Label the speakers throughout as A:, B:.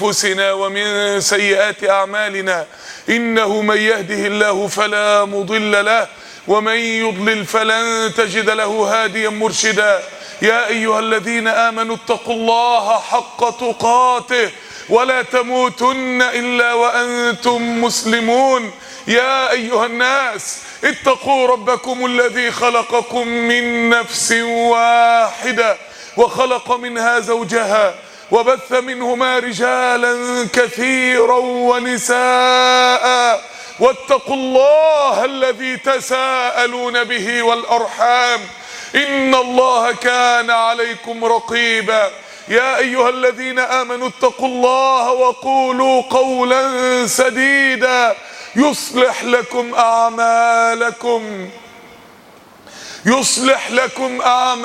A: أنفسنا ومن سيئات أعمالنا، إنه من يهده الله فلا مضل له ومن يضلل فلن تجد له هاديا مرشدا. يا أيها الذين آمنوا اتقوا الله حق تقاته ولا تموتن إلا وأنتم مسلمون. يا أيها الناس اتقوا ربكم الذي خلقكم من نفس واحدة وخلق منها زوجها وبث منهما رجالا كثيرا ونساء، واتقوا الله الذي تساءلون به والأرحام إن الله كان عليكم رقيبا. يا أيها الذين آمنوا اتقوا الله وقولوا قولا سديدا يصلح لكم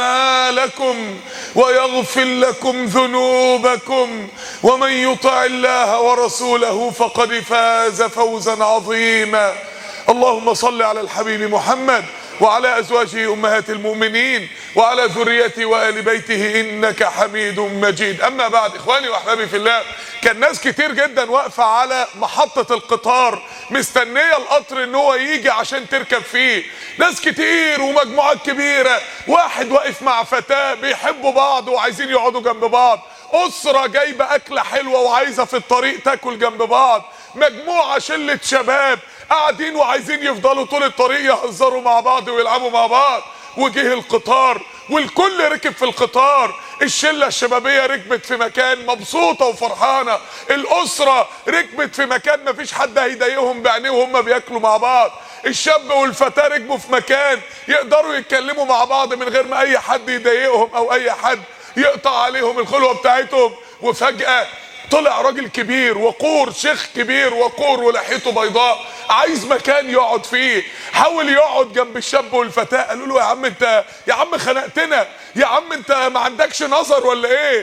A: أعمالكم ويغفر لكم ذنوبكم، ومن يطع الله ورسوله فقد فاز فوزا عظيما. اللهم صل على الحبيب محمد وعلى أزواجه أمهات المؤمنين وعلى ذريته وآل بيته إنك حميد مجيد. أما بعد، إخواني وأحبابي في الله، كان ناس كتير جدا واقفة على محطة القطار مستنية القطر إن هو يجي عشان تركب فيه. ناس كتير ومجموعات كبيرة، واحد واقف مع فتاة بيحبوا بعض وعايزين يقعدوا جنب بعض، أسرة جايبة أكلة حلوة وعايزة في الطريق تاكل جنب بعض، مجموعة شلة شباب قاعدين وعايزين يفضلوا طول الطريق يهزروا مع بعض ويلعبوا مع بعض. وجه القطار والكل ركب في القطار، الشلة الشبابية ركبت في مكان مبسوطة وفرحانة، الأسرة ركبت في مكان مفيش حد هيضايقهم بعينيه وهم بياكلوا مع بعض، الشاب والفتاة ركبوا في مكان يقدروا يتكلموا مع بعض من غير ما أي حد يضايقهم أو أي حد يقطع عليهم الخلوة بتاعتهم. وفجأة طلع راجل كبير وقور، شيخ كبير وقور ولحيته بيضاء، عايز مكان يقعد فيه. حاول يقعد جنب الشاب والفتاة، قالوا له يا عم خنقتنا، يا عم انت ما عندكش نظر ولا ايه؟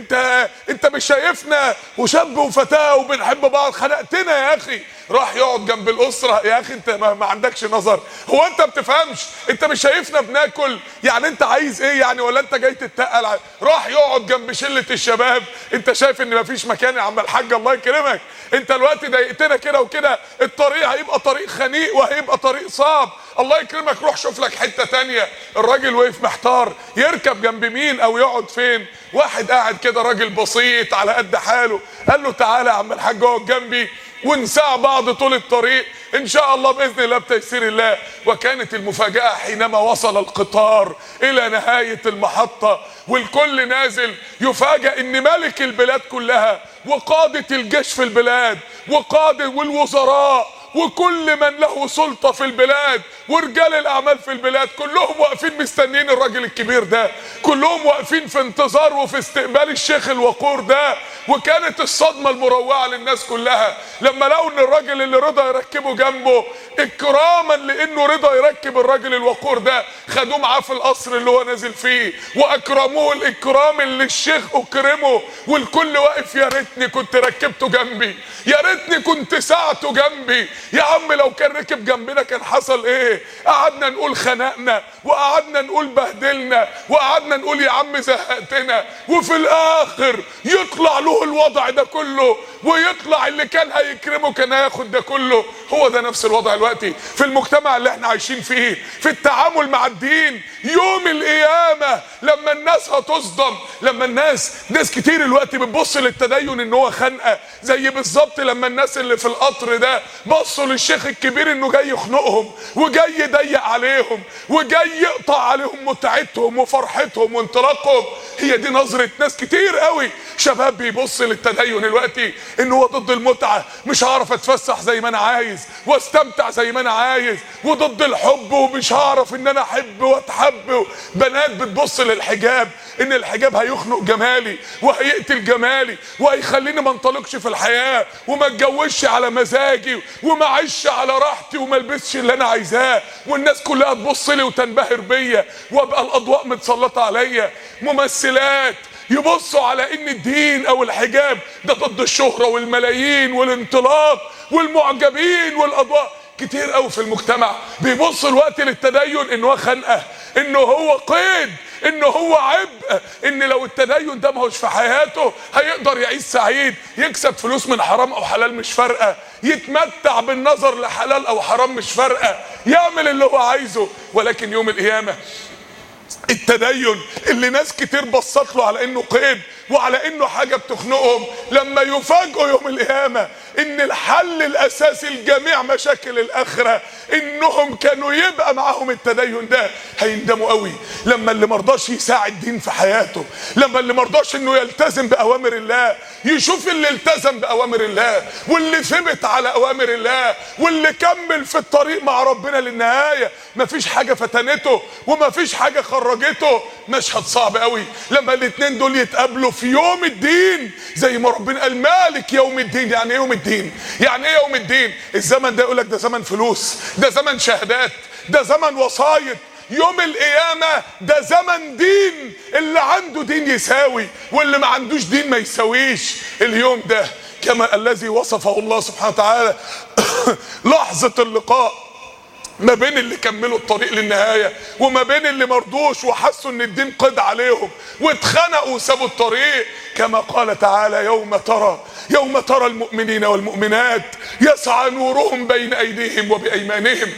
A: انت مش شايفنا وشاب وفتاة وبنحب بعض؟ خنقتنا يا اخي. راح يقعد جنب الاسره. يا اخي انت ما عندكش نظر؟ هو انت بتفهمش؟ انت مش شايفنا بناكل؟ يعني انت عايز ايه يعني؟ ولا انت جاي تتقل؟ راح يقعد جنب شله الشباب. انت شايف ان مفيش مكان يا عم الحاج؟ الله يكرمك، انت الوقت ضايقتنا كده وكده، الطريق هيبقى طريق خنيق وهيبقى طريق صعب، الله يكرمك روح شوف لك حته تانيه. الراجل وقف محتار يركب جنب مين او يقعد فين. واحد قاعد كده راجل بسيط على قد حاله، قال له تعالى يا عم الحاج اقعد جنبي ونساع بعض طول الطريق ان شاء الله باذن الله بتيسير الله. وكانت المفاجاه حينما وصل القطار الى نهايه المحطه والكل نازل، يفاجأ ان ملك البلاد كلها وقاده الجيش في البلاد وقاده والوزراء وكل من له سلطة في البلاد ورجال الأعمال في البلاد كلهم واقفين مستنين الراجل الكبير ده، كلهم واقفين في انتظار وفي استقبال الشيخ الوقور ده. وكانت الصدمة المروعة للناس كلها لما لقوا ان الراجل اللي رضى يركبه جنبه اكراما لانه رضى يركب الراجل الوقور ده، خدوه معاه في القصر اللي هو نازل فيه واكرموه الاكرام اللي الشيخ اكرمه. والكل واقف يا ريتني كنت ركبته جنبي، يا ريتني كنت ساعته جنبي. يا عم لو كان ركب جنبنا كان حصل ايه؟ قعدنا نقول خنقنا وقعدنا نقول بهدلنا وقعدنا نقول يا عم زهقتنا، وفي الاخر يطلع له الوضع ده كله، ويطلع اللي كان هيكرمه كان هياخد ده كله. هو ده نفس الوضع دلوقتي في المجتمع اللي احنا عايشين فيه في التعامل مع الدين. يوم القيامة لما الناس هتصدم، لما الناس كتير الوقت بتبص للتدين ان هو خنقة، زي بالظبط لما الناس اللي في القطر ده بصوا للشيخ الكبير انه جاي يخنقهم وجاي يضيق عليهم وجاي يقطع عليهم متعتهم وفرحتهم وانطلاقهم. هي دي نظرة ناس كتير قوي. شباب بيبص للتدين دلوقتي ان هو ضد المتعة، مش هعرف اتفسح زي ما انا عايز واستمتع زي ما انا عايز، وضد الحب ومش هعرف ان انا احب واتحب. بنات بتبص للحجاب ان الحجاب هيخنق جمالي وهيقتل جمالي وهيخليني ما انطلقش في الحياة وما اتجوزش على مزاجي وما اعيش على راحتي وما البسش اللي انا عايزاه، والناس كلها تبص لي وتنبهر بيا وابقى الاضواء متسلطة عليا. ممثلات يبصوا على ان الدين او الحجاب ده ضد الشهرة والملايين والانطلاق والمعجبين والاضواء. كتير قوي في المجتمع بيبص الوقت للتدين ان هو خنقه، انه هو قيد، انه هو عبء، ان لو التدين ده ماهوش في حياته هيقدر يعيش سعيد، يكسب فلوس من حرام او حلال مش فارقه، يتمتع بالنظر لحلال او حرام مش فارقه، يعمل اللي هو عايزه. ولكن يوم القيامه التدين اللي ناس كتير بصت له على انه قيد وعلى انه حاجه بتخنقهم، لما يفاجئوا يوم القيامه ان الحل الاساسي لجميع مشاكل الاخره انهم كانوا يبقى معاهم التدين ده، هيندموا قوي. لما اللي مرضاش يساعد دين في حياته، لما اللي مرضاش انه يلتزم باوامر الله، يشوف اللي التزم باوامر الله واللي ثبت على اوامر الله واللي كمل في الطريق مع ربنا للنهايه، مفيش حاجه فتنته ومفيش حاجه خرجته. مشهد صعب قوي لما الاتنين دول يتقابلوا في يوم الدين، زي ما ربنا قال مالك يوم الدين. يعني ايه يوم الدين؟ يعني ايه يوم الدين؟ الزمن ده يقولك ده زمن فلوس، ده زمن شهادات، ده زمن وسايط. يوم القيامة ده زمن دين، اللي عنده دين يساوي واللي ما عندوش دين ما يساويش. اليوم ده كما الذي وصفه الله سبحانه وتعالى لحظة اللقاء ما بين اللي كملوا الطريق للنهاية وما بين اللي مرضوش وحسوا ان الدين قضى عليهم واتخنقوا وسابوا الطريق. كما قال تعالى يوم ترى المؤمنين والمؤمنات يسعى نورهم بين ايديهم وبايمانهم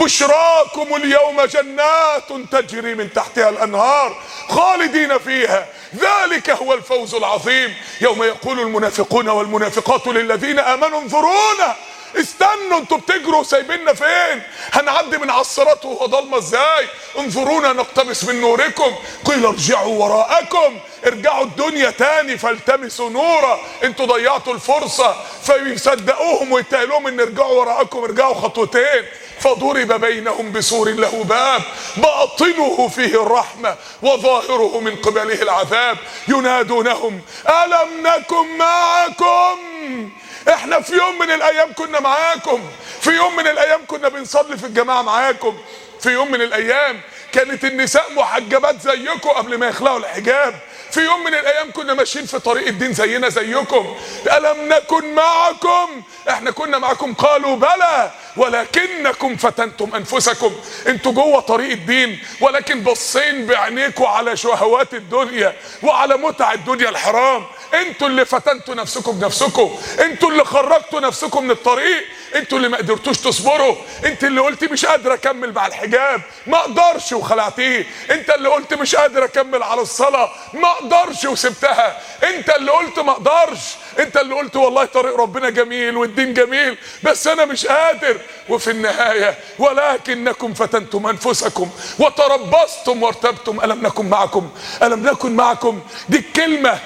A: بشراكم اليوم جنات تجري من تحتها الانهار خالدين فيها ذلك هو الفوز العظيم. يوم يقول المنافقون والمنافقات للذين امنوا انظرونا، استنوا انتوا بتجروا سايبيننا فين؟ هنعدي من على الصراط وهو ضلمه ازاي؟ انظرونا نقتبس من نوركم قيل ارجعوا وراءكم، ارجعوا الدنيا تاني فالتمسوا نورا، انتوا ضيعتوا الفرصه. فيصدقوهم ويتقالوهم ان ارجعوا وراءكم، ارجعوا خطوتين. فضرب بينهم بسور له باب باطنه فيه الرحمه وظاهره من قبله العذاب ينادونهم الم نكن معكم. احنا في يوم من الايام كنا معاكم، في يوم من الايام كنا بنصلي في الجماعه معاكم، في يوم من الايام كانت النساء محجبات زيكم قبل ما يخلعوا الحجاب، في يوم من الايام كنا ماشيين في طريق الدين زينا زيكم. الم نكن معكم، احنا كنا معكم. قالوا بلى ولكنكم فتنتم انفسكم، انتوا جوه طريق الدين ولكن بصين بعينيكم على شهوات الدنيا وعلى متع الدنيا الحرام. انتوا اللي فتنتوا نفسكم بنفسكم، انتوا اللي خرجتوا نفسكم من الطريق، انتوا اللي ما قدرتوش تصبروا، انت اللي قلت مش قادر اكمل مع الحجاب ما اقدرش وخلعتيه، انت اللي قلت مش قادر اكمل على الصلاه ما اقدرش وسبتها، انت اللي قلت ما اقدرش، انت اللي قلت والله طريق ربنا جميل والدين جميل بس انا مش قادر. وفي النهايه ولكنكم فتنتم انفسكم وتربصتم وارتبتم الم نكن معكم. الم نكن معكم دي الكلمه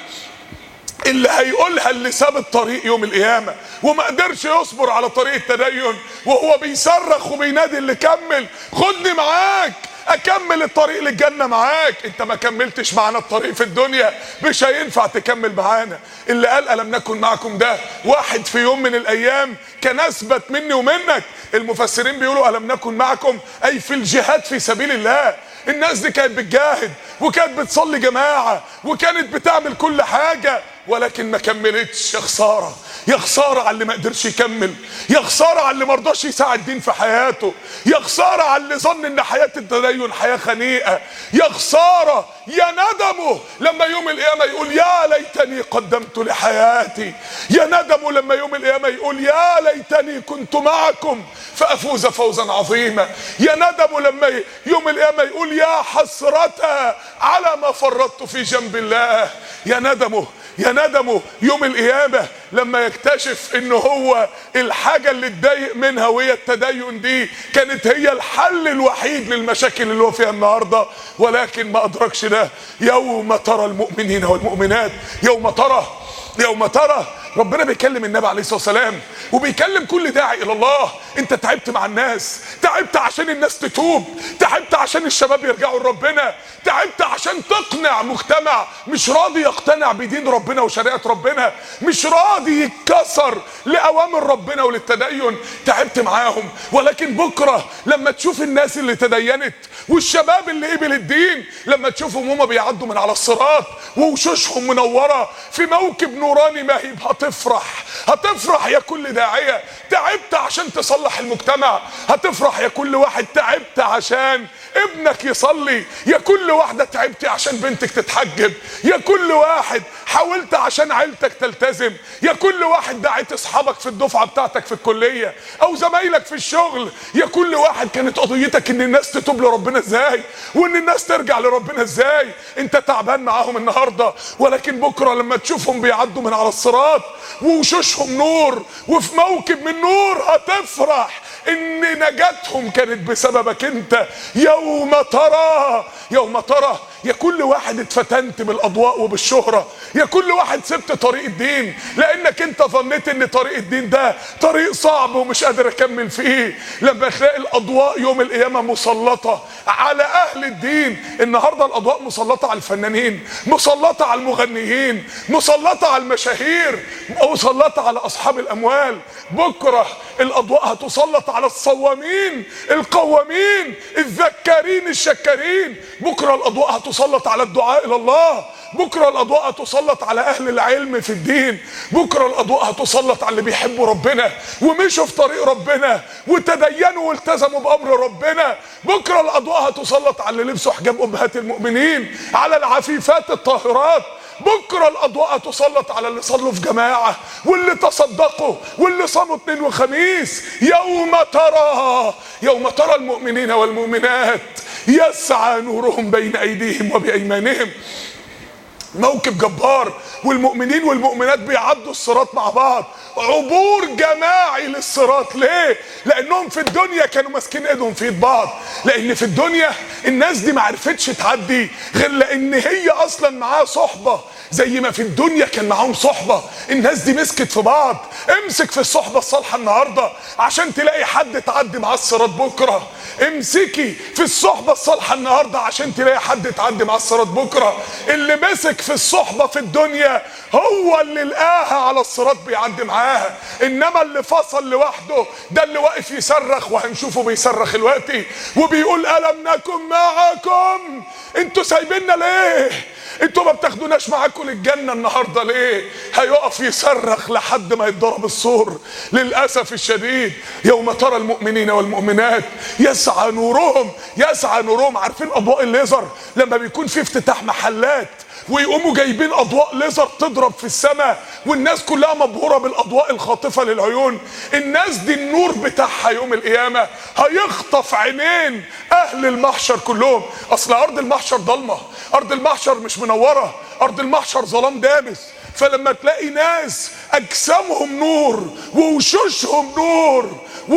A: اللي هيقولها اللي ساب الطريق يوم القيامة وما قدرش يصبر على طريق التدين، وهو بيصرخ وبينادي اللي كمل خدني معاك اكمل الطريق للجنة معاك. انت ما كملتش معانا الطريق في الدنيا مش هينفع تكمل معانا. اللي قال الم نكن معكم ده واحد في يوم من الايام كان اثبت مني ومنك. المفسرين بيقولوا الم نكن معكم اي في الجهاد في سبيل الله. الناس دي كانت بتجاهد وكانت بتصلي جماعة وكانت بتعمل كل حاجة ولكن ما كملتش. يا خسارة، يا خسارة على اللي ما قدرش يكمل، يا خسارة على اللي ما رضاش يساعد دين في حياته، يا خسارة على اللي ظن ان حياة التدين حياة خنيئة، يا خسارة يا ندمه لما يوم القيامة يقول يا ليتني قدمت لحياتي، يا ندمه لما يوم القيامة يقول يا ليتني كنت معكم فأفوز فوزا عظيما، يا ندمه لما يوم القيامة يقول يا حسرة على ما فرطت في جنب الله، يا ندمه يا ندمه يوم القيامة لما يكتشف ان هو الحاجة اللي اتضايق منها وهي التدين دي كانت هي الحل الوحيد للمشاكل اللي هو فيها النهاردة، ولكن ما ادركش ده. يوم ترى المؤمنين والمؤمنات، يوم ترى ربنا بيكلم النبي عليه الصلاة والسلام وبيكلم كل داعي الى الله. انت تعبت مع الناس، تعبت عشان الناس تتوب، تعبت عشان الشباب يرجعوا لربنا، تعبت عشان تقنع مجتمع مش راضي يقتنع بدين ربنا وشريعة ربنا، مش راضي يتكسر لأوامر ربنا وللتدين، تعبت معاهم. ولكن بكرة لما تشوف الناس اللي تدينت والشباب اللي قبل الدين، لما تشوفهم هما بيعدوا من على الصراط ووشوشهم منورة في موكب نوراني ماهي هتفرح يا كل داعية تعبت عشان تصلح المجتمع، هتفرح يا كل واحد تعبت عشان ابنك يصلي، يا كل واحدة تعبتي عشان بنتك تتحجب، يا كل واحد حاولت عشان عيلتك تلتزم، يا كل واحد دعيت اصحابك في الدفعة بتاعتك في الكلية او زمايلك في الشغل، يا كل واحد كانت قضيتك ان الناس تتوب لربنا ازاي وان الناس ترجع لربنا ازاي. انت تعبان معاهم النهاردة، ولكن بكرة لما تشوفهم بيعدوا من على الصراط ووشوشهم نور وفي موكب من نور هتفرح ان نجاتهم كانت بسببك انت. يوم ترى يا كل واحد اتفتنت بالاضواء وبالشهرة، يا كل واحد سبت طريق الدين لانك انت ظنيت ان طريق الدين ده طريق صعب ومش قادر اكمل فيه. لما تلاقي الاضواء يوم القيامة مسلطة على اهل الدين، النهاردة الاضواء مسلطة على الفنانين، مسلطة على المغنيين، مسلطة على المشاهير، مسلطة على اصحاب الاموال. بكرة الاضواء هتسلط على الصوامين القوامين الذكارين الشكارين. بكرة الاضواء هتسلط على الدعاء الى الله، بكرة الاضواء هتسلط على اهل العلم في الدين، بكرة الاضواء هتسلط على اللي بيحبوا ربنا ومشوا في طريق ربنا وتدينوا والتزموا بامر ربنا. بكرة الاضواء هتسلط على اللي لبسوا حجاب امهات المؤمنين، على العفيفات الطاهرات. بكرة الاضواء هتسلط على اللي صلوا في جماعة واللي تصدقوا واللي صاموا اثنين وخميس. يوم ترى المؤمنين والمؤمنات يسعى نورهم بين ايديهم وبايمانهم. موكب جبار، والمؤمنين والمؤمنات بيعدوا الصراط مع بعض، عبور جماعي للصراط. ليه؟ لانهم في الدنيا كانوا ماسكين ايدهم في ايد بعض، لان في الدنيا الناس دي ما عرفتش تعدي غير لان هي اصلا معاها صحبة، زي ما في الدنيا كان معاهم صحبة الناس دي مسكت في بعض. امسك في الصحبة الصالحة النهاردة عشان تلاقي حد تعدي معاه الصراط بكرة. امسكي في الصحبة الصالحة النهاردة عشان تلاقي حد تعدي معاه الصراط بكرة. اللي مسك في الصحبة في الدنيا هو اللي لقاها على الصراط بيعدي معاها، انما اللي فصل لوحده ده اللي واقف يصرخ، وهنشوفه بيصرخ دلوقتي وبيقول ألم نكن معكم؟ انتوا سايبيننا ليه؟ انتوا ما بتاخدوناش معاكم للجنة النهاردة ليه؟ هيقف يصرخ لحد ما يتضرب السور. للأسف الشديد يوم ترى المؤمنين والمؤمنات يسعى نورهم. عارفين اضواء الليزر لما بيكون في افتتاح محلات ويقوموا جايبين اضواء ليزر تضرب في السماء والناس كلها مبهوره بالاضواء الخاطفه للعيون؟ الناس دي النور بتاعها يوم القيامه هيخطف عينين اهل المحشر كلهم. اصل ارض المحشر ضلمه، ارض المحشر مش منوره، ارض المحشر ظلام دامس. فلما تلاقي ناس اجسامهم نور ووشوشهم نور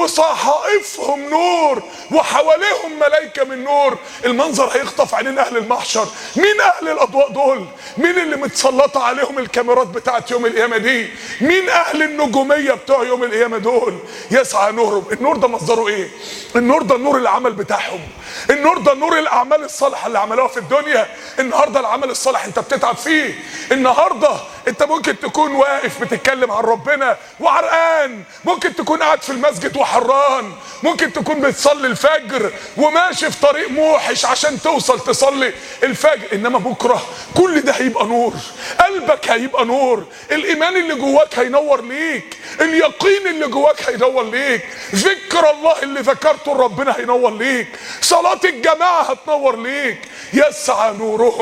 A: وصحائفهم نور وحواليهم ملائكة من نور، المنظر هيخطف عينين اهل المحشر. مين اهل الاضواء دول؟ مين اللي متسلطة عليهم الكاميرات بتاعت يوم القيامة دي؟ مين اهل النجومية بتوع يوم القيامة دول؟ يسعى نورهم. النور ده مصدره ايه؟ النور ده نور العمل بتاعهم، النور ده نور الاعمال الصالحة اللي عملوها في الدنيا. النهاردة العمل الصالح انت بتتعب فيه، النهاردة انت ممكن تكون واقف بتتكلم عن ربنا وعرقان، ممكن تكون قاعد في المسجد وحران، ممكن تكون بتصلي الفجر وماشي في طريق موحش عشان توصل تصلي الفجر، انما بكرة كل ده هيبقى نور. قلبك هيبقى نور، الايمان اللي جواك هينور ليك، اليقين اللي جواك هينور ليك، ذكر الله اللي ذكرته لربنا هينور ليك، صلاة الجماعة هتنور ليك. يسعى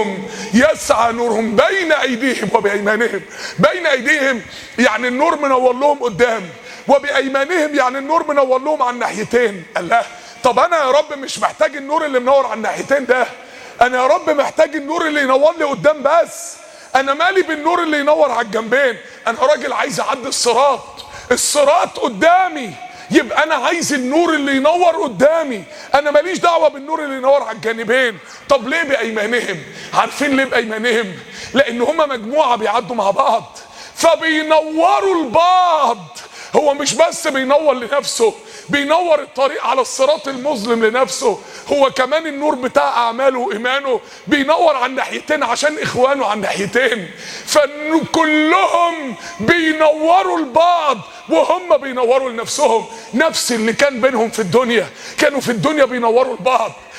A: نورهم بين ايديهم وبايمانهم. بين ايديهم يعني النور منور لهم قدام، وبايمانهم يعني النور منور لهم على الناحيتين. الله، طب انا يا رب مش محتاج النور اللي منور على الناحيتين ده، انا يا رب محتاج النور اللي ينور لي قدام بس. انا مالي بالنور اللي ينور على الجنبين، انا راجل عايز اعدي الصراط قدامي، يبقى انا عايز النور اللي ينور قدامي، انا ماليش دعوه بالنور اللي ينور على الجانبين. طب ليه بايمانهم؟ عارفين ليه بايمانهم؟ لان هما مجموعه بيعدوا مع بعض فبينوروا البعض. هو مش بس بينور لنفسه، بينور الطريق على الصراط المظلم لنفسه، هو كمان النور بتاع اعماله وايمانه بينور على الناحيتين عشان اخوانه على الناحيتين. فكلهم بينوروا البعض وهم بينوروا لنفسهم. نفس اللي كان بينهم في الدنيا، كانوا في الدنيا بينوروا البعض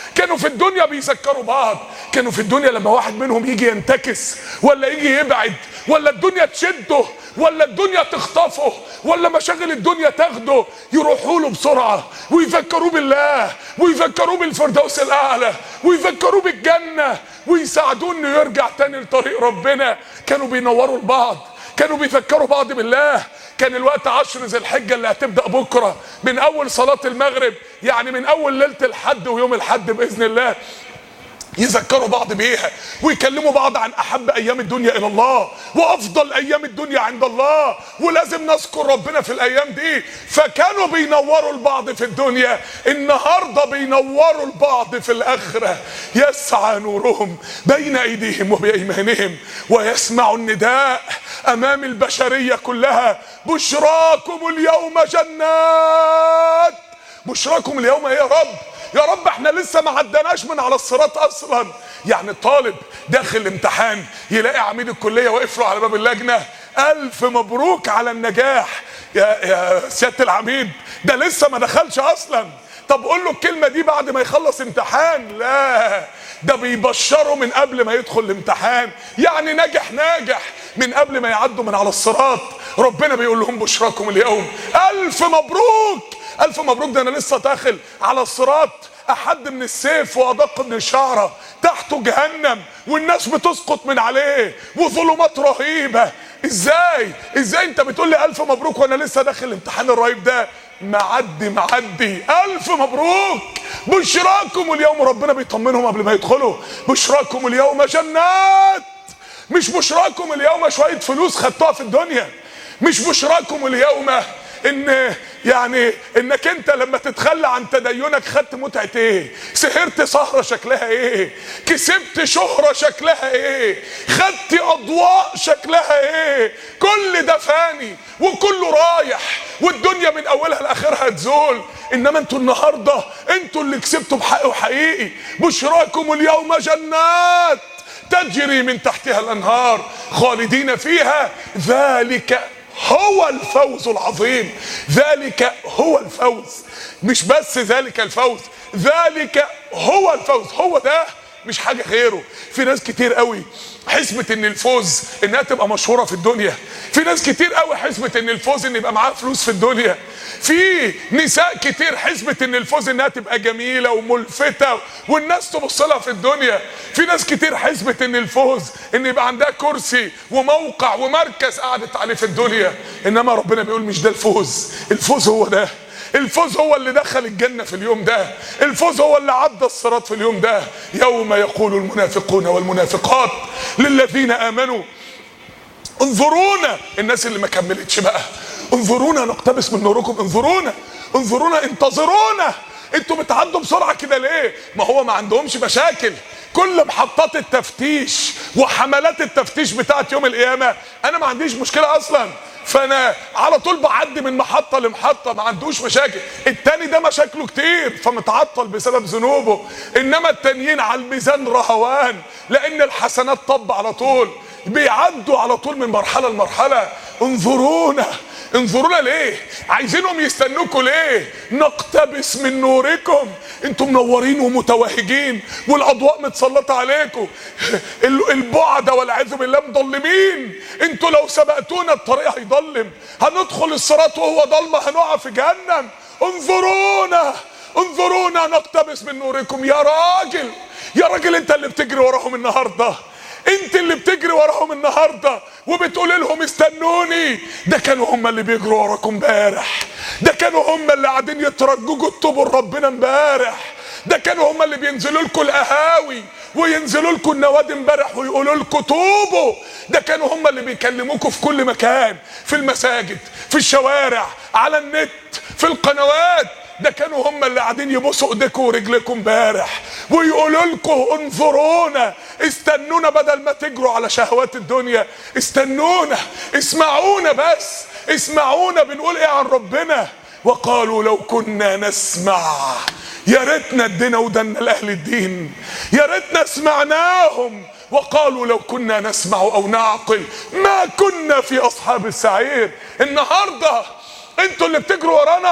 A: كانوا في الدنيا بيذكروا بعض. كانوا في الدنيا لما واحد منهم يجي ينتكس ولا يجي يبعد ولا الدنيا تشده ولا الدنيا تخطفه ولا مشاغل الدنيا تاخده، يروحوا له بسرعة ويفكروه بالله ويفكروه بالفردوس الأعلى ويفكروه بالجنة ويساعدوه انه يرجع تاني لطريق ربنا. كانوا بينوروا لبعض، كانوا بيفكروا بعض بالله. كان الوقت 10 ذي الحجة اللي هتبدأ بكرة من أول صلاة المغرب، يعني من أول ليلة الحد ويوم الحد بإذن الله، يذكروا بعض بيها ويكلموا بعض عن احب ايام الدنيا الى الله وافضل ايام الدنيا عند الله، ولازم نذكر ربنا في الايام دي. فكانوا بينوروا البعض في الدنيا، النهارده بينوروا البعض في الاخره. يسعى نورهم بين ايديهم وبايمانهم ويسمع النداء امام البشريه كلها: بشراكم اليوم جنات. بشراكم اليوم ايه يا رب؟ يا رب احنا لسه ما عدناش من على الصراط اصلا. يعني الطالب داخل الامتحان يلاقي عميد الكليه واقف له على باب اللجنه: الف مبروك على النجاح. يا سياده العميد ده لسه ما دخلش اصلا. طب قول له الكلمه دي بعد ما يخلص امتحان. لا، ده بيبشره من قبل ما يدخل الامتحان، يعني ناجح من قبل ما يعدوا من على الصراط. ربنا بيقول لهم: بشراكم اليوم، الف مبروك. الف مبروك، ده انا لسه داخل على الصراط احد من السيف وادق من الشعره، تحته جهنم والناس بتسقط من عليه وظلمات رهيبه. ازاي انت بتقول لي الف مبروك وانا لسه داخل الامتحان الرهيب ده؟ معدي. الف مبروك. بشراكم اليوم، ربنا بيطمنهم قبل ما يدخلوا: بشراكم اليوم جنات. مش بشراكم اليوم شويه فلوس خدتوها في الدنيا، مش بشراكم اليوم انك انت لما تتخلى عن تدينك خدت متعة ايه، سهرت سهرة شكلها ايه، كسبت شهرة شكلها ايه، خدت اضواء شكلها ايه. كل ده فاني وكله رايح، والدنيا من اولها لاخرها هتزول. انما انتوا النهاردة انتوا اللي كسبتوا بحق وحقيقي. بشراكم اليوم جنات تجري من تحتها الانهار خالدين فيها، ذلك هو الفوز العظيم. ذلك هو الفوز، مش بس ذلك الفوز، ذلك هو الفوز. هو ده، مش حاجة غيره. في ناس كتير قوي حسبت ان الفوز انها تبقى مشهورة في الدنيا. في ناس كتير قوي حسبت ان الفوز ان يبقى معاها فلوس في الدنيا. في نساء كتير حسبت ان الفوز انها تبقى جميلة وملفتة والناس تبص لها في الدنيا. في ناس كتير حسبت ان الفوز ان يبقى عندها كرسي وموقع ومركز قعدت عليه في الدنيا. انما ربنا بيقول مش ده الفوز. الفوز هو ده. الفوز هو اللي دخل الجنة في اليوم ده. الفوز هو اللي عدى الصراط في اليوم ده. يوم يقول المنافقون والمنافقات للذين آمنوا انظرونا. الناس اللي ما كملتش بقى: انظرونا نقتبس من نوركم، انظرونا انتظرونا. انتوا بتعدوا بسرعة كده ليه؟ ما هو ما عندهمش مشاكل. كل محطات التفتيش وحملات التفتيش بتاعت يوم القيامة انا ما عنديش مشكلة اصلا، فانا على طول بعدي من محطة لمحطة، ما عندوش مشاكل. التاني ده مشاكله كتير فمتعطل بسبب ذنوبه، انما التانيين على الميزان رهوان لان الحسنات طب على طول، بيعدوا على طول من مرحلة لمرحلة. انظرونا ليه؟ عايزينهم يستنوكوا ليه؟ نقتبس من نوركم. انتم منورين ومتوهجين والاضواء متسلطه عليكم، البعد والعياذ بالله مضلمين. انتوا لو سبقتونا الطريق هيضلم، هندخل الصراط وهو ضلمه، هنقع في جهنم. انظرونا نقتبس من نوركم. يا راجل انت اللي بتجري وراهم النهارده، انت اللي بتجري وراهم النهارده وبتقول لهم استنوني. ده كانوا هم اللي بيجروا وراكم امبارح، ده كانوا هم اللي قاعدين يترجوا تتوبوا لربنا امبارح، ده كانوا هم اللي بينزلوا لكم القهاوي وينزلوا لكم النوادي امبارح ويقولوا لكم توبوا، ده كانوا هم اللي بيكلموكم في كل مكان، في المساجد، في الشوارع، على النت، في القنوات. ده كانوا هم اللي قاعدين يبوسوا ايديكم ورجلكم امبارح ويقولوا لكم انظرونا، استنونا بدل ما تجروا على شهوات الدنيا. استنونا، اسمعونا، بس اسمعونا بنقول ايه عن ربنا. وقالوا لو كنا نسمع، يا ريتنا ادينا ودنا لاهل الدين، يا ريتنا سمعناهم. وقالوا لو كنا نسمع او نعقل ما كنا في اصحاب السعير. النهارده انتوا اللي بتجروا ورانا،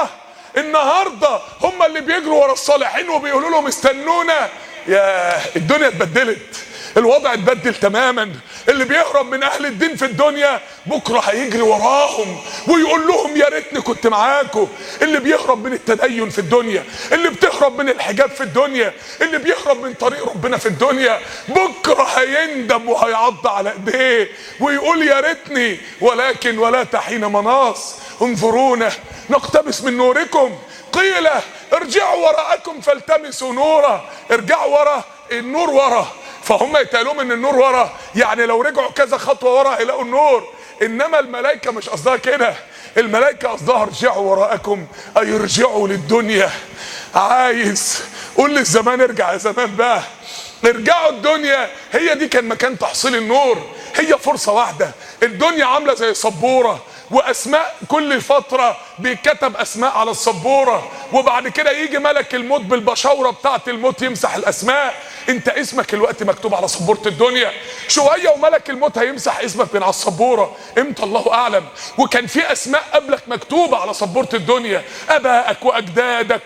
A: النهارده هم اللي بيجروا ورا الصالحين وبيقولوا لهم استنونا. يا الدنيا اتبدلت، الوضع اتبدل تماما. اللي بيهرب من اهل الدين في الدنيا بكره هيجري وراهم ويقول لهم يا ريتني كنت معاكم. اللي بيهرب من التدين في الدنيا، اللي بتهرب من الحجاب في الدنيا، اللي بيهرب من طريق ربنا في الدنيا، بكره هيندم وهيعض على ايديه ويقول يا ريتني. ولكن ولا تحين مناص، انظرونا نقتبس من نوركم. قيل ارجعوا وراءكم فالتمسوا نورا. ارجعوا ورا، النور ورا. فهم يتقالون ان النور ورا، يعني لو رجعوا كذا خطوه ورا هيلاقوا النور. انما الملائكه مش قصدها كده، الملائكه قصدها ارجعوا وراءكم اي ارجعوا للدنيا. عايز قول للزمان ارجع يا زمان بقى، ارجعوا الدنيا. هي دي كان مكان تحصيل النور، هي فرصه واحده. الدنيا عامله زي سبوره، واسماء كل فتره بيتكتب اسماء على السبوره، وبعد كده يجي ملك الموت بالبشاوره بتاعه الموت يمسح الاسماء. انت اسمك الوقت مكتوب على سبوره الدنيا، شويه وملك الموت هيمسح اسمك من على السبوره، امتى الله اعلم. وكان في اسماء قبلك مكتوبه على سبوره الدنيا، ابائك واجدادك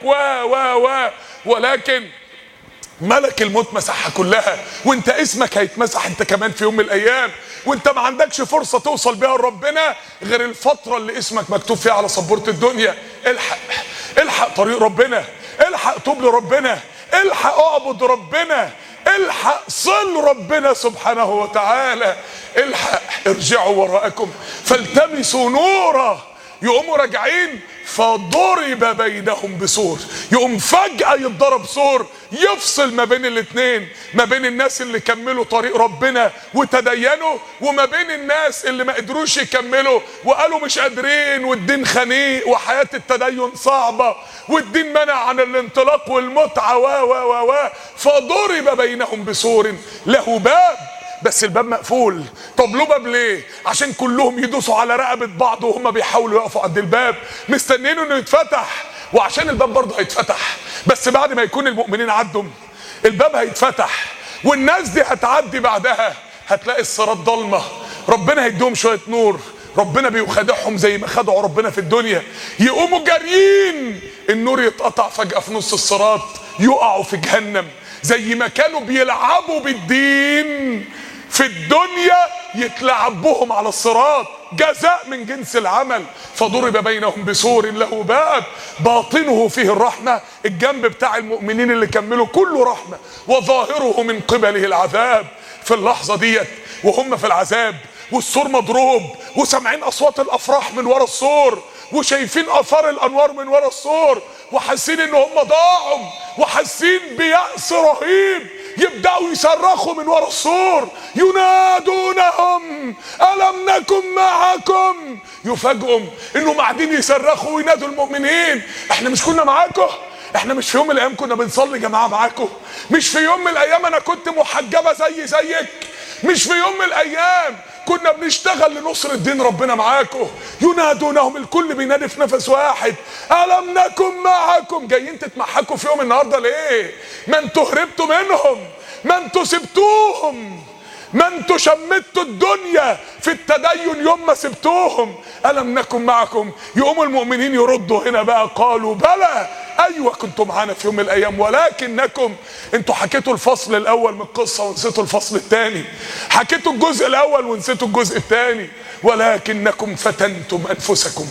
A: ولكن ملك الموت مسحها كلها، وانت اسمك هيتمسح انت كمان في يوم من الايام، وانت ما عندكش فرصه توصل بيها لربنا غير الفتره اللي اسمك مكتوب فيها على سبوره الدنيا. الحق الحق طريق ربنا، الحق توب لربنا، الحق اعبد ربنا، الحق صل ربنا سبحانه وتعالى. الحق ارجعوا وراءكم فالتمسوا نورا. يقوموا راجعين فضرب بينهم بسور، يقوم فجأة يتضرب سور يفصل ما بين الاتنين، ما بين الناس اللي كملوا طريق ربنا وتدينوا وما بين الناس اللي ما قدروش يكملوا وقالوا مش قادرين والدين خنيق وحياة التدين صعبة والدين منع عن الانطلاق والمتعة فضرب بينهم بسور له باب، بس الباب مقفول. طب له باب ليه؟ عشان كلهم يدوسوا على رقبة بعض وهم بيحاولوا يقفوا عند الباب مستنيين انه يتفتح، وعشان الباب برضه هيتفتح بس بعد ما يكون المؤمنين عدوا الباب هيتفتح، والناس دي هتعدي بعدها هتلاقي الصراط ضلمة، ربنا هيديهم شوية نور، ربنا بيخدعهم زي ما خدعوا ربنا في الدنيا، يقوموا جاريين النور يتقطع فجأة في نص الصراط يقعوا في جهنم. زي ما كانوا بيلعبوا بالدين في الدنيا يتلعب بهم على الصراط، جزاء من جنس العمل. فضرب بينهم بسور له باب باطنه فيه الرحمة، الجنب بتاع المؤمنين اللي كملوا كله رحمة، وظاهره من قبله العذاب. في اللحظة ديت وهم في العذاب والسور مضروب وسامعين اصوات الافراح من ورا السور وشايفين اثار الانوار من ورا السور وحاسين ان هم ضاعوا وحاسين بيأس رهيب، يبدأوا يصرخوا من ورا السور ينادونهم ألم نكن معكم، يفاجئهم انهم قاعدين يصرخوا وينادوا المؤمنين احنا مش كنا معاكم؟ احنا مش في يوم من الايام كنا بنصلي جماعة معاكم؟ مش في يوم من الايام انا كنت محجبة زيك؟ مش في يوم من الايام كنا بنشتغل لنصر الدين ربنا معاكم؟ ينادونهم، الكل بينادي في نفس واحد ألم نكن معكم. جايين تتمحكوا فيهم النهارده ليه؟ ما انتوا هربتوا منهم، ما انتوا سبتوهم، ما انتوا شمتوا الدنيا في التدين يوم ما سبتوهم. ألم نكن معكم. يقوموا المؤمنين يردوا هنا بقى قالوا بلى، ايوه كنتوا معانا في يوم من الايام ولكنكم، انتوا حكيتوا الفصل الاول من القصه ونسيتوا الفصل الثاني، حكيتوا الجزء الاول ونسيتوا الجزء الثاني، ولكنكم فتنتم انفسكم.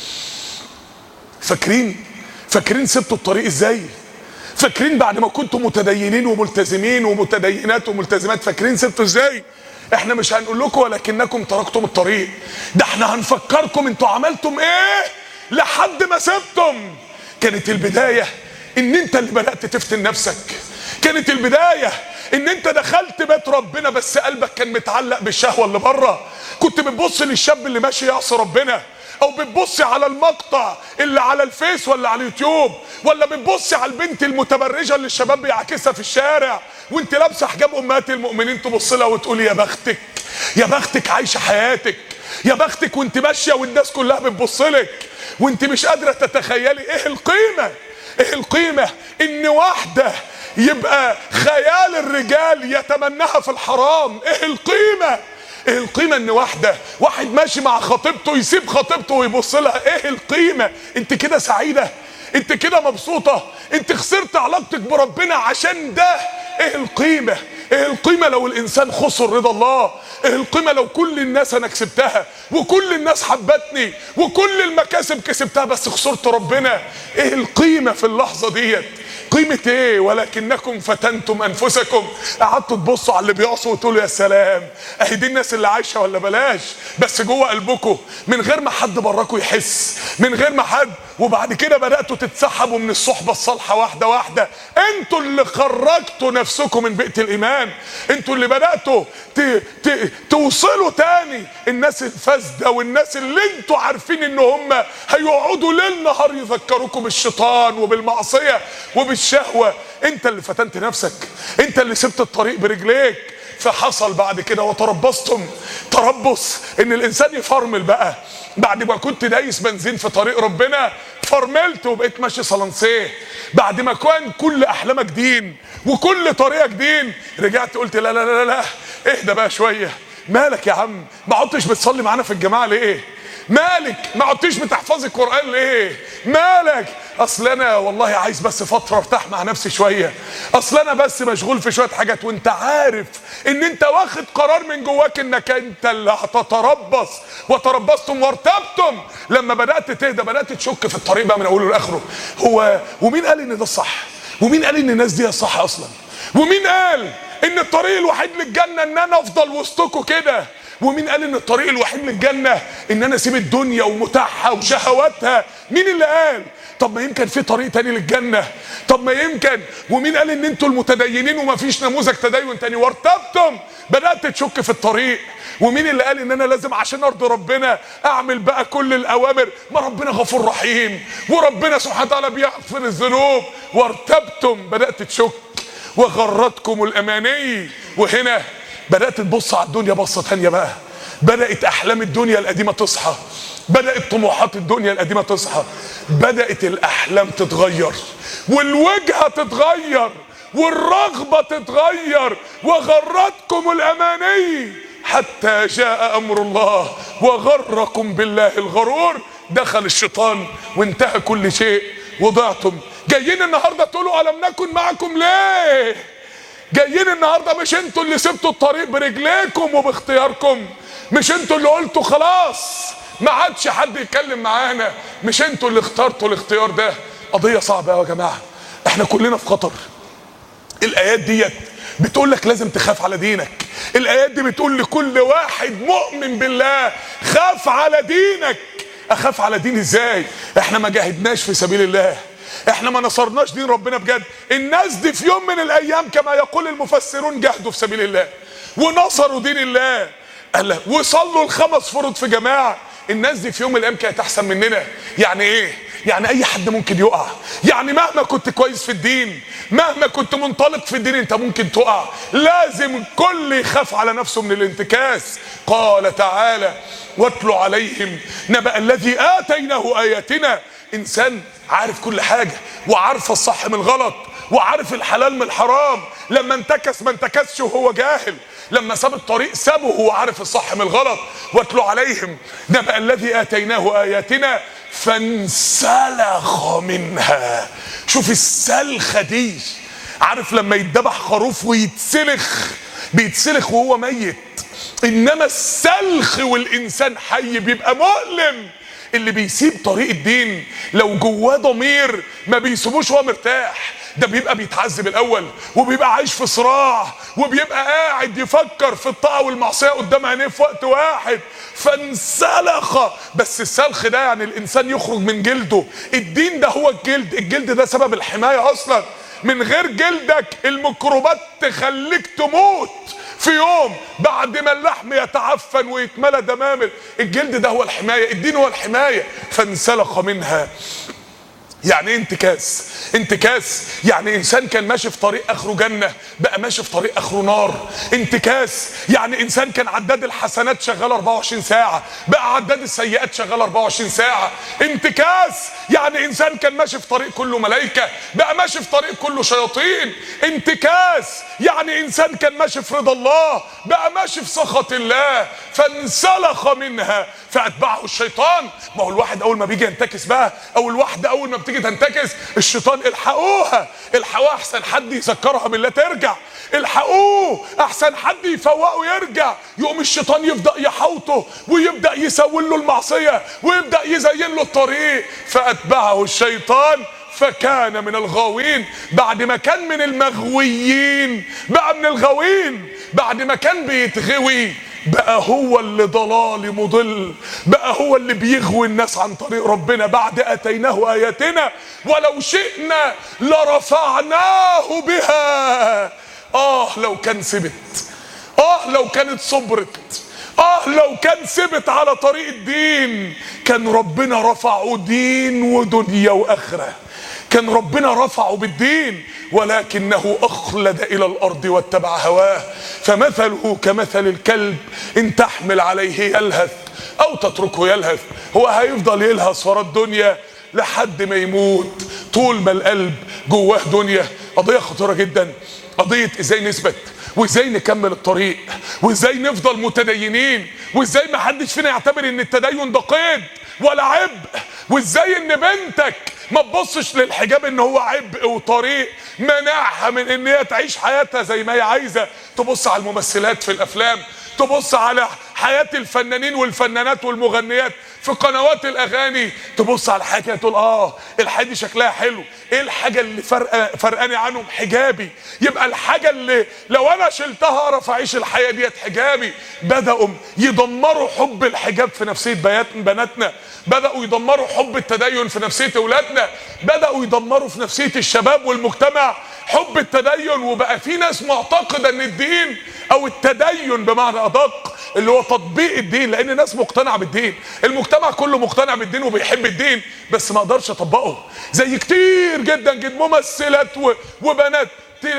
A: فاكرين سبتوا الطريق ازاي؟ فاكرين بعد ما كنتوا متدينين وملتزمين ومتدينات وملتزمات فاكرين سبتوا ازاي؟ احنا مش هنقول لكم ولكنكم تركتم الطريق، ده احنا هنفكركم انتوا عملتم ايه لحد ما سبتم. كانت البداية ان انت اللي بدأت تفتن نفسك، كانت البداية ان انت دخلت بيت ربنا بس قلبك كان متعلق بالشهوة اللي بره، كنت بتبص للشاب اللي ماشي يعصي ربنا، او بتبص على المقطع اللي على الفيس ولا على اليوتيوب، ولا بتبص على البنت المتبرجة اللي الشباب بيعاكسها في الشارع وانت لابسه حجاب امهات المؤمنين، تبص لها وتقول يا بختك، يا بختك عايشة حياتك، يا بختك وانت ماشية والناس كلها بتبص لك وانت مش قادرة تتخيلي ايه القيمة، ايه القيمة ان واحدة يبقى خيال الرجال يتمناها في الحرام، ايه القيمة، ايه القيمة ان واحد ماشي مع خطيبته يسيب خطيبته ويبص لها، ايه القيمة. انت كده سعيدة؟ انت كده مبسوطة؟ انت خسرت علاقتك بربنا عشان ده؟ ايه القيمة؟ ايه القيمة لو الانسان خسر رضا الله؟ ايه القيمة لو كل الناس انا كسبتها وكل الناس حبتني وكل المكاسب كسبتها بس خسرت ربنا؟ ايه القيمة في اللحظة ديت؟ قيمة ايه؟ ولكنكم فتنتم انفسكم. قعدتوا تبصوا على اللي بيعصوا وتقولوا يا سلام، اهي دي الناس اللي عايشة ولا بلاش، بس جوه قلبكم من غير ما حد براكم يحس، من غير ما حد، وبعد كده بدأتوا تتسحبوا من الصحبة الصالحة واحدة واحدة. انتوا اللي خرجتوا نفسكم من بيئة الايمان، انتوا اللي بدأتوا توصلوا تاني الناس الفاسدة والناس اللي انتوا عارفين ان هم هيقعدوا ليل نهار يذكروكم بالشيطان وبالمعصية وبالشهوة. انت اللي فتنت نفسك، انت اللي سبت الطريق برجليك. فحصل بعد كده وتربصتم تربص ان الانسان يفرمل بقى. بعد ما كنت دايس بنزين في طريق ربنا فرملت وبقيت ماشي صلنسيه. بعد ما كان كل احلامك دين وكل طريقك دين رجعت قلت لا لا لا لا اهدى بقى شويه. مالك يا عم؟ ما عدتش بتصلي معانا في الجماعه ليه؟ مالك؟ ما عدتش بتحفظي القرآن ليه؟ مالك؟ اصل انا والله عايز بس فترة ارتاح مع نفسي شوية، اصل انا بس مشغول في شوية حاجات. وانت عارف ان انت واخد قرار من جواك انك انت اللي هتتربص. وتربصتم وارتبتم. لما بدأت تهدى بدأت تشك في الطريق بقى من اوله لاخره. هو ومين قال ان ده الصح؟ ومين قال ان الناس دي الصح اصلا؟ ومين قال ان الطريق الوحيد للجنة ان انا افضل وسطكم كده؟ ومين قال ان الطريق الوحيد للجنة ان انا اسيب الدنيا ومتاعها وشهواتها؟ مين اللي قال؟ طب ما يمكن في طريق تاني للجنة، طب ما يمكن. ومين قال ان انتوا المتدينين وما فيش نموذج تدين تاني؟ وارتبتم، بدأت تشك في الطريق. ومين اللي قال ان انا لازم عشان ارضي ربنا اعمل بقى كل الاوامر؟ ما ربنا غفور رحيم وربنا سبحانه وتعالى بيغفر الذنوب. وارتبتم، بدأت تشك وغرتكم الاماني. وهنا بدأت تبص على الدنيا بصة تانية بقى. بدأت احلام الدنيا القديمة تصحى، بدأت طموحات الدنيا القديمة تصحى، بدأت الاحلام تتغير والوجهة تتغير والرغبة تتغير. وغرتكم الاماني حتى جاء امر الله وغركم بالله الغرور. دخل الشيطان وانتهى كل شيء وضعتم. جايين النهارده تقولوا الم نكن معكم ليه؟ جايين النهارده مش انتوا اللي سبتوا الطريق برجليكم وباختياركم؟ مش انتوا اللي قلتوا خلاص ما عادش حد يتكلم معانا؟ مش انتوا اللي اخترتوا الاختيار ده؟ قضية صعبة يا جماعة، احنا كلنا في خطر. الايات ديت بتقول لك لازم تخاف على دينك. الايات دي بتقول لكل واحد مؤمن بالله خاف على دينك. اخاف على دين ازاي؟ احنا ما جاهدناش في سبيل الله، احنا ما نصرناش دين ربنا بجد. الناس دي في يوم من الايام كما يقول المفسرون جاهدوا في سبيل الله ونصروا دين الله وصلوا الخمس فروض في جماعة. الناس دي في يوم من الايام كانت احسن مننا. يعني ايه؟ يعني اي حد ممكن يقع. يعني مهما كنت كويس في الدين، مهما كنت منطلق في الدين، انت ممكن تقع. لازم الكل يخاف على نفسه من الانتكاس. قال تعالى واتل عليهم نبأ الذي آتيناه آياتنا. انسان عارف كل حاجة وعارف الصح من الغلط وعارف الحلال من الحرام. لما انتكس ما انتكسش وهو جاهل، لما ساب الطريق سابه وهو عارف الصح من الغلط. واتلو عليهم نبأ الذي آتيناه آياتنا فانسلخ منها. شوف السلخة دي، عارف لما يتذبح خروف ويتسلخ، بيتسلخ وهو ميت، انما السلخ والانسان حي بيبقى مؤلم. اللي بيسيب طريق الدين لو جواه ضمير ما بيسيبوش وهو مرتاح، ده بيبقى بيتعذب الاول وبيبقى عايش في صراع وبيبقى قاعد يفكر في الطاعه والمعصيه قدام عينيه في وقت واحد. فانسلخ، بس السلخ ده يعني الانسان يخرج من جلده. الدين ده هو الجلد، الجلد ده سبب الحمايه اصلا. من غير جلدك الميكروبات تخليك تموت في يوم بعد ما اللحم يتعفن ويتملى دمامل. الجلد ده هو الحمايه، الدين هو الحمايه. فانسلخ منها يعني انتكاس. انتكاس يعني انسان كان ماشي في طريق اخره جنة بقى ماشي في طريق اخره نار. انتكاس يعني انسان كان عداد الحسنات شغال 24 ساعة بقى عداد السيئات شغال 24 ساعة. انتكاس يعني انسان كان ماشي في طريق كله ملائكة بقى ماشي في طريق كله شياطين. انتكاس يعني انسان كان ماشي في رضا الله بقى ماشي في سخط الله. فانسلخ منها فاتبعه الشيطان. ما هو الواحد اول ما بيجي ينتكس بقى، او الواحدة اول ما تيجي تنتكس الشيطان الحقوها احسن حد يذكرها بالله ترجع، الحقوه احسن حد يفوقه يرجع. يقوم الشيطان يبدأ يحوطه ويبدأ يسول له المعصية ويبدأ يزين له الطريق. فأتبعه الشيطان فكان من الغاوين. بعد ما كان من المغويين بقى من الغاوين. بعد ما كان بيتغوي بقى هو اللي ضلال مضل، بقى هو اللي بيغوي الناس عن طريق ربنا. بعد اتيناه اياتنا ولو شئنا لرفعناه بها. لو كان ثبت، لو كانت صبرت، لو كان ثبت على طريق الدين كان ربنا رفعه دين ودنيا واخره، كان ربنا رفعه بالدين. ولكنه اخلد الى الارض واتبع هواه فمثله كمثل الكلب ان تحمل عليه يلهث او تتركه يلهث. هو هيفضل يلهث ورا الدنيا لحد ما يموت طول ما القلب جواه دنيا. قضية خطيرة جدا، قضية ازاي نثبت وازاي نكمل الطريق وازاي نفضل متدينين وازاي ما حدش فينا يعتبر ان التدين ده قيد ولا عبء، وازاي ان بنتك ما تبصش للحجاب ان هو عبء وطريق منعها من ان هي تعيش حياتها زي ما هي عايزه. تبص على الممثلات في الافلام، تبص على حياه الفنانين والفنانات والمغنيات في قنوات الاغاني، تبص على حاجه تقول الحاجه دي شكلها حلو. ايه الحاجه اللي فرقاني عنهم؟ حجابي. يبقى الحاجه اللي لو انا شلتها اعرف اعيش الحياه ديت حجابي. بداوا يدمروا حب الحجاب في نفسيه بناتنا، بداوا يدمروا حب التدين في نفسيه اولادنا، بداوا يدمروا في نفسيه الشباب والمجتمع حب التدين. وبقى في ناس معتقده ان الدين او التدين بمعنى ادق اللي هو تطبيق الدين، لان الناس مقتنعه بالدين، المجتمع كله مقتنع بالدين وبيحب الدين، بس ما اقدرش اطبقه. زي كتير جدا جدا ممثلات وبنات.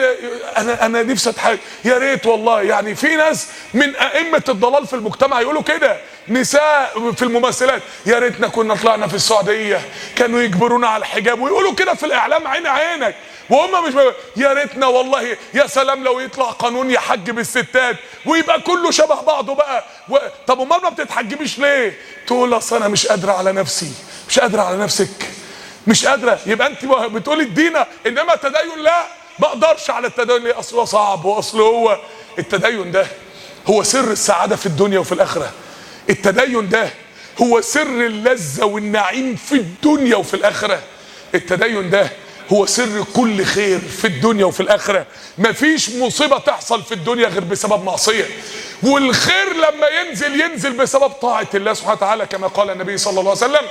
A: انا نفسي اتحاج، يا ريت والله يعني في ناس من ائمه الضلال في المجتمع يقولوا كده، نساء في الممثلات، يا ريتنا كنا طلعنا في السعوديه كانوا يجبرونا على الحجاب، ويقولوا كده في الاعلام عين عينك وهم مش يا ريتنا والله. يا سلام لو يطلع قانون يحجب الستات ويبقى كله شبه بعضه بقى. طب امال ما بتتحجبيش ليه؟ تقول اصل انا مش قادره على نفسي. مش قادره على نفسك، مش قادره. يبقى انت بتقولي الدين، انما التدين لا، ما اقدرش على التدين ليه؟ اصله صعب، واصله هو التدين ده هو سر السعاده في الدنيا وفي الاخره. التدين ده هو سر اللذه والنعيم في الدنيا وفي الاخره. التدين ده هو سر كل خير في الدنيا وفي الاخره. مفيش مصيبه تحصل في الدنيا غير بسبب معصيه، والخير لما ينزل بسبب طاعه الله سبحانه وتعالى، كما قال النبي صلى الله عليه وسلم: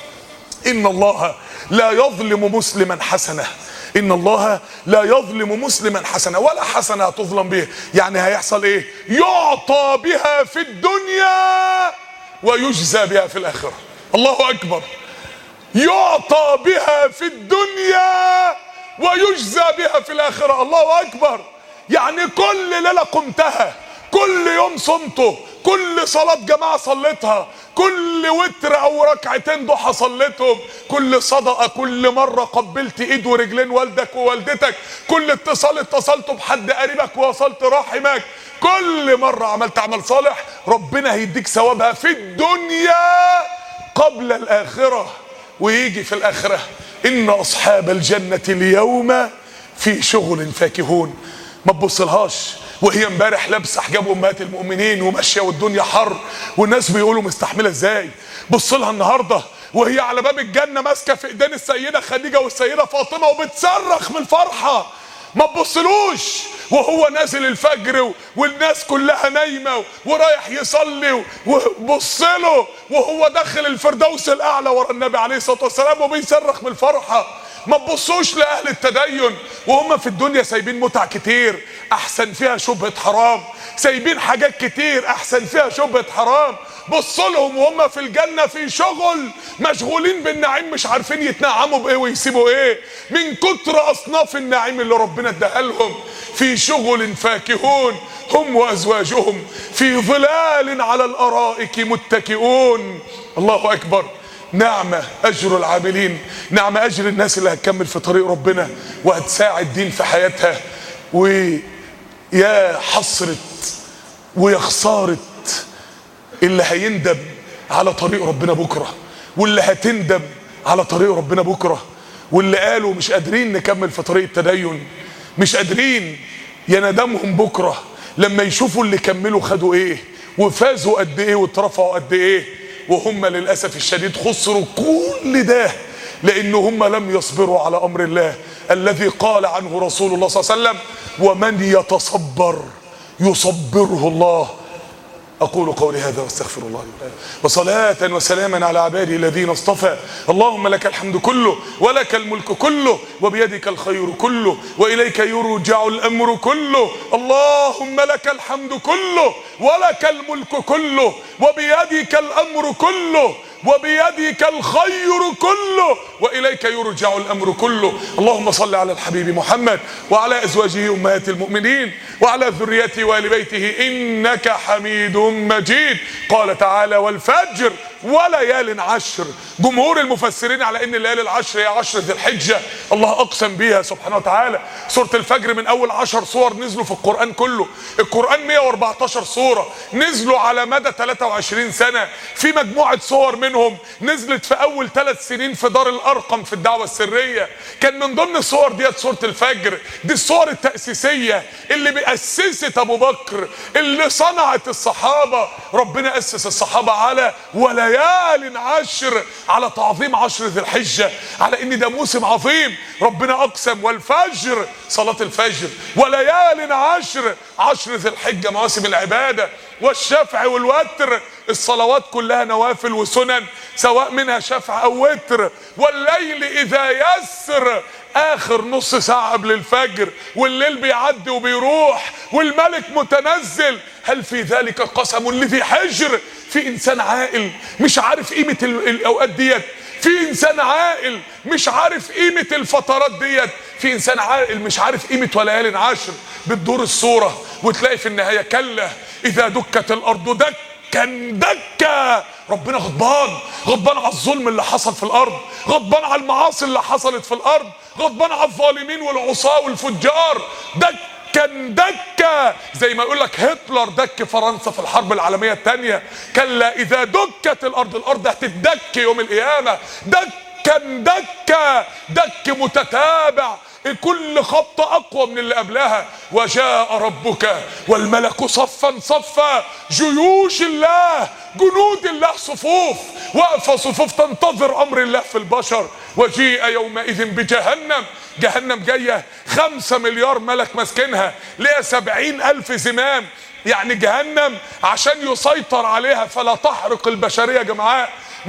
A: ان الله لا يظلم مسلما حسنه. ان الله لا يظلم مسلما حسنه، ولا حسنه تظلم به. يعني هيحصل ايه؟ يعطى بها في الدنيا ويجزى بها في الاخره. الله اكبر. يعطى بها في الدنيا ويجزى بها في الاخره. الله اكبر. يعني كل ليله قمتها، كل يوم صمته، كل صلاه جماعه صليتها، كل وتر او ركعتين ضحى صليتهم، كل صدقه، كل مره قبلت ايد ورجلين والدك ووالدتك، كل اتصال اتصلت بحد قريبك ووصلت رحمك، كل مره عملت عمل صالح ربنا هيديك ثوابها في الدنيا قبل الاخره. ويجي في الاخره: ان اصحاب الجنه اليوم في شغل فاكهون. ما تبصلهاش وهي امبارح لابسه حجاب امهات المؤمنين وماشيه والدنيا حر والناس بيقولوا مستحمله ازاي. بص لها النهارده وهي على باب الجنه ماسكه في ايدين السيده خديجه والسيده فاطمه وبتصرخ من الفرحه. ما تبصلوش وهو نازل الفجر والناس كلها نايمه ورايح يصلي، وبص له وهو داخل الفردوس الاعلى ورا النبي عليه الصلاه والسلام وبيصرخ من الفرحه. ما تبصوش لاهل التدين وهم في الدنيا سايبين متع كتير احسن فيها شبهه حرام، سايبين حاجات كتير احسن فيها شبهه حرام. بصوا لهم وهم في الجنه في شغل، مشغولين بالنعيم مش عارفين يتنعموا بايه ويسيبوا ايه من كتر اصناف النعيم اللي ربنا اداها لهم. في شغل فاكهون هم وازواجهم في ظلال على الارائك متكئون. الله اكبر. نعم اجر العاملين، نعم اجر الناس اللي هتكمل في طريق ربنا وهتساعد دين في حياتها. ويا حسرة ويا خسارة اللي هيندم على طريق ربنا بكرة، واللي هتندم على طريق ربنا بكرة. واللي قالوا مش قادرين نكمل في طريق التدين، مش قادرين، يا ندمهم بكره لما يشوفوا اللي كملوا خدوا ايه وفازوا قد ايه واترفعوا قد ايه، وهم للاسف الشديد خسروا كل ده لان هم لم يصبروا على امر الله الذي قال عنه رسول الله صلى الله عليه وسلم: ومن يتصبر يصبره الله. أقول قولي هذا واستغفر الله لي ولكم، وصلاة وسلاما على عبادي الذين اصطفى. اللهم لك الحمد كله ولك الملك كله وبيدك الخير كله وإليك يرجع الأمر كله. اللهم لك الحمد كله ولك الملك كله وبيدك الأمر كله وبيدك الخير كله وإليك يرجع الأمر كله. اللهم صل على الحبيب محمد وعلى أزواجه أمهات المؤمنين وعلى ذريته وآل بيته إنك حميد مجيد. قال تعالى: والفجر وليال عشر. جمهور المفسرين على ان الليالي العشر هي 10 ذي الحجة، الله اقسم بها سبحانه وتعالى. سورة الفجر من اول 10 سور نزلوا في القرآن كله. القرآن 114 سورة نزلوا على مدى 23 سنة. في مجموعة سور منهم نزلت في اول 3 سنين في دار الارقم في الدعوة السرية. كان من ضمن السور ديت سورة الفجر. دي السور التأسيسية اللي بأسست ابو بكر، اللي صنعت الصحابة. ربنا أسس الصحابة على وليال عشر، على تعظيم 10 ذي الحجة، على ان ده موسم عظيم. ربنا اقسم: والفجر، صلاة الفجر، وليال عشر، 10 ذي الحجة مواسم العبادة، والشفع والوتر، الصلوات كلها نوافل وسنن سواء منها شفع او وتر. والليل اذا يسر، اخر نص ساعة قبل الفجر، والليل بيعدي وبيروح والملك متنزل. هل في ذلك قسم لذي حجر؟ في انسان عاقل مش عارف قيمة الاوقات ديت، في انسان عاقل مش عارف قيمة الفترات ديت، في انسان عاقل مش عارف قيمة وليال عشر. بتدور الصورة وتلاقي في النهاية: كلا اذا دكت الارض دكا دكا. ربنا غضبان على الظلم اللي حصل في الارض، غضبان على المعاصي اللي حصلت في الارض، غضبان على الظالمين والعصاة والفجار. دكا دكا، زي ما يقول لك هتلر دك فرنسا في الحرب العالمية الثانية. كلا اذا دكت الارض هتدك يوم القيامة. دكا دكا، دك متتابع، كل خبطة اقوى من اللي قبلها. وجاء ربك والملك صفا صفا، جيوش الله، جنود الله صفوف، واقفة صفوف تنتظر امر الله في البشر. وجيء يومئذ بجهنم، جهنم جاية 5 مليار ملك ماسكينها، ليها 70,000 زمام. يعني جهنم عشان يسيطر عليها فلا تحرق البشرية يا جماعة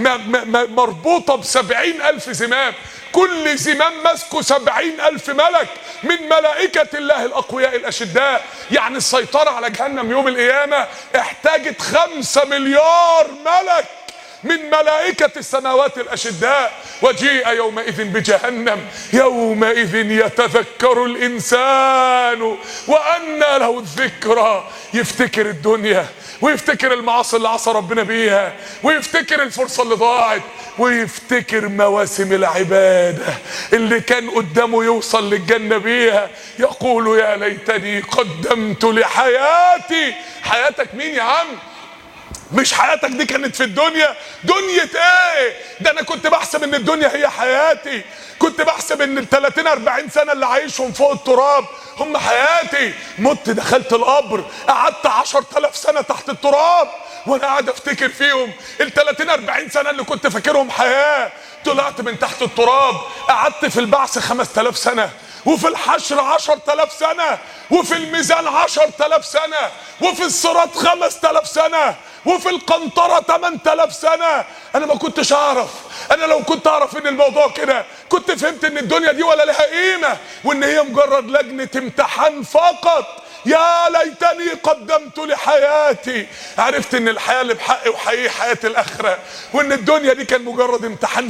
A: مربوطة ب70,000 زمام، كل زمام ماسكه 70,000 ملك من ملائكة الله الأقوياء الأشداء. يعني السيطرة على جهنم يوم القيامة احتاجت 5 مليار ملك من ملائكة السماوات الأشداء. وجيء يومئذ بجهنم، يومئذ يتذكر الإنسان وأنى له الذكرى. يفتكر الدنيا ويفتكر المعاصي اللي عصى ربنا بيها، ويفتكر الفرصة اللي ضاعت، ويفتكر مواسم العبادة اللي كان قدامه يوصل للجنة بيها. يقول: يا ليتني قدمت لحياتي. حياتك مين يا عم؟ مش حياتك دي كانت في الدنيا؟ دنيا ايه ده؟ انا كنت بحسب ان الدنيا هي حياتي، كنت بحسب ان ال30 40 سنة اللي عايشهم فوق التراب هم حياتي. مت دخلت القبر، قعدت 10,000 سنة تحت التراب وانا قاعد افتكر فيهم ال30 40 سنة اللي كنت فاكرهم حياة. طلعت من تحت التراب، قعدت في البعث 5000 سنة، وفي الحشر 10,000 سنة، وفي الميزان 10,000 سنة، وفي الصراط 5000 سنة، وفي القنطرة 8000 سنة. انا ما كنتش اعرف. انا لو كنت اعرف ان الموضوع كده كنت فهمت ان الدنيا دي ولا لها قيمة، وان هي مجرد لجنة امتحان فقط. يا ليتني قدمت لحياتي. عرفت ان الحياة اللي بحقي وحقيقي حياة الاخرة، وان الدنيا دي كان مجرد امتحان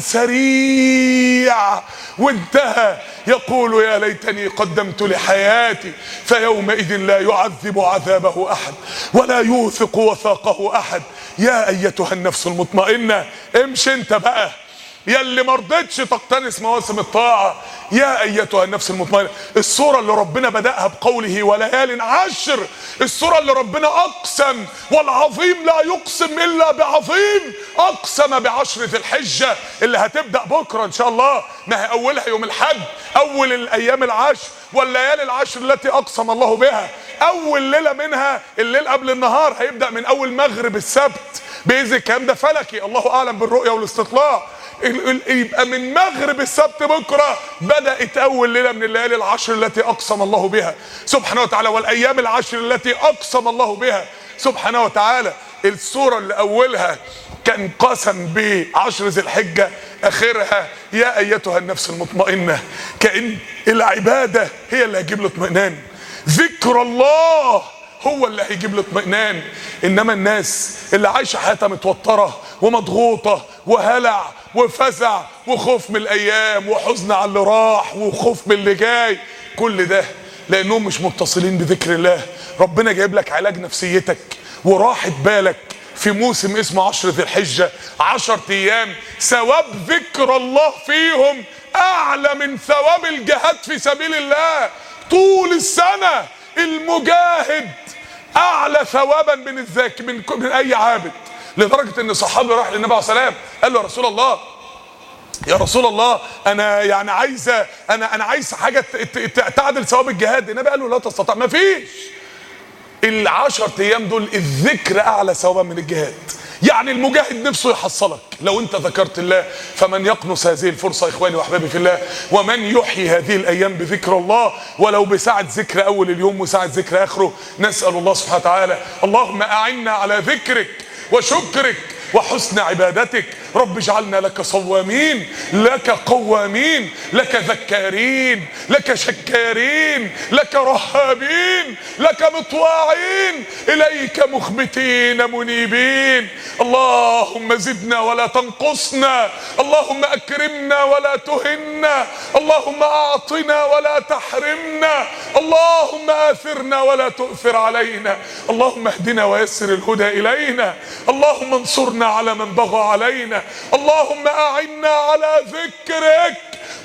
A: سريع وانتهى. يقول: يا ليتني قدمت لحياتي. فيومئذ لا يعذب عذابه احد ولا يوثق وثاقه احد. يا ايتها النفس المطمئنة، امشي انت بقى يا اللي مرضتش تقتنس مواسم الطاعة، يا ايتها النفس المطمئنة. السورة اللي ربنا بدأها بقوله وليال عشر، السورة اللي ربنا اقسم، والعظيم لا يقسم الا بعظيم، اقسم بعشر ذي الحجة اللي هتبدأ بكرة ان شاء الله، ما هي اولها يوم الحد، اول الايام العشر والليالي العشر التي اقسم الله بها. اول ليلة منها الليل قبل النهار، هيبدأ من اول مغرب السبت باذن. الكلام ده فلكي، الله اعلم بالرؤية والاستطلاع. يبقى من مغرب السبت بكرة بدأت اول ليلة من الليالي العشر التي اقسم الله بها سبحانه وتعالى، والايام العشر التي اقسم الله بها سبحانه وتعالى. السورة اللي اولها كان قسم بعشر ذي الحجة، اخرها يا ايتها النفس المطمئنة. كأن العبادة هي اللي هتجيب له اطمئنان، ذكر الله هو اللي هيجيب له اطمئنان. انما الناس اللي عايشه حياتها متوتره ومضغوطه وهلع وفزع وخوف من الايام وحزن على اللي راح وخوف من اللي جاي، كل ده لانهم مش متصلين بذكر الله. ربنا جايب لك علاج نفسيتك وراحه بالك في موسم اسمه عشر ذي الحجه، 10 ايام ثواب ذكر الله فيهم اعلى من ثواب الجهاد في سبيل الله طول السنه. المجاهد اعلى ثوابا من اي عابد، لدرجه ان صحابي راح للنبي عليه الصلاه والسلام قال له يا رسول الله انا يعني انا عايز حاجه تعدل ثواب الجهاد. النبي قال له لا تستطيع، ما فيش. ال10 ايام دول الذكر اعلى ثوابا من الجهاد. يعني المجاهد نفسه يحصلك لو انت ذكرت الله. فمن يقنص هذه الفرصة اخواني واحبابي في الله، ومن يحيي هذه الايام بذكر الله ولو بساعة ذكر اول اليوم وساعة ذكر اخره، نسأل الله سبحانه وتعالى اللهم اعنا على ذكرك وشكرك وحسن عبادتك. رب اجعلنا لك صوامين، لك قوامين، لك ذكارين، لك شكارين، لك رهابين، لك مطواعين، اليك مخبتين منيبين. اللهم زدنا ولا تنقصنا، اللهم اكرمنا ولا تهنا، اللهم اعطنا ولا تحرمنا، اللهم اثرنا ولا تؤثر علينا، اللهم اهدنا ويسر الهدى الينا، اللهم انصرنا على من بغى علينا، اللهم اعنا على ذكرك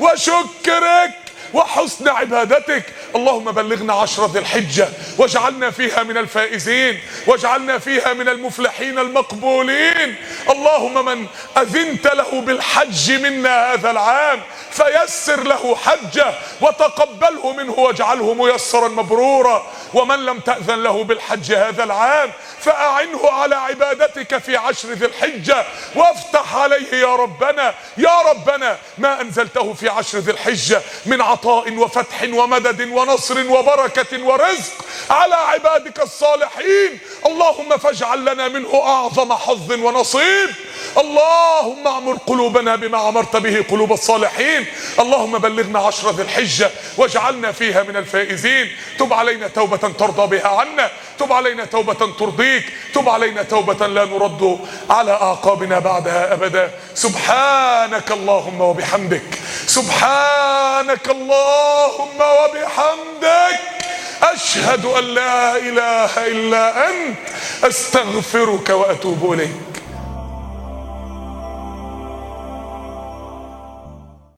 A: وشكرك وحسن عبادتك. اللهم بلغنا عشر ذي الحجة واجعلنا فيها من الفائزين، واجعلنا فيها من المفلحين المقبولين. اللهم من أذنت له بالحج منا هذا العام فيسر له حجه وتقبله منه واجعله ميسرا مبرورا، ومن لم تأذن له بالحج هذا العام فأعنه على عبادتك في عشر ذي الحجة وافتح عليه يا ربنا. يا ربنا ما أنزلته في عشر ذي الحجة من عطاء وفتح ومدد ونصر وبركة ورزق على عبادك الصالحين، اللهم فاجعل لنا منه أعظم حظ ونصيب. اللهم اعمر قلوبنا بما عمرت به قلوب الصالحين. اللهم بلغنا عشر ذي الحجة واجعلنا فيها من الفائزين. تب علينا توبة ترضى بها عنا، تب علينا توبة ترضيك، تب علينا توبة لا نرد على أعقابنا بعدها أبدا. سبحانك اللهم وبحمدك، سبحانك اللهم وبحمدك، أشهد أن لا إله إلا أنت، أستغفرك وأتوب إليك.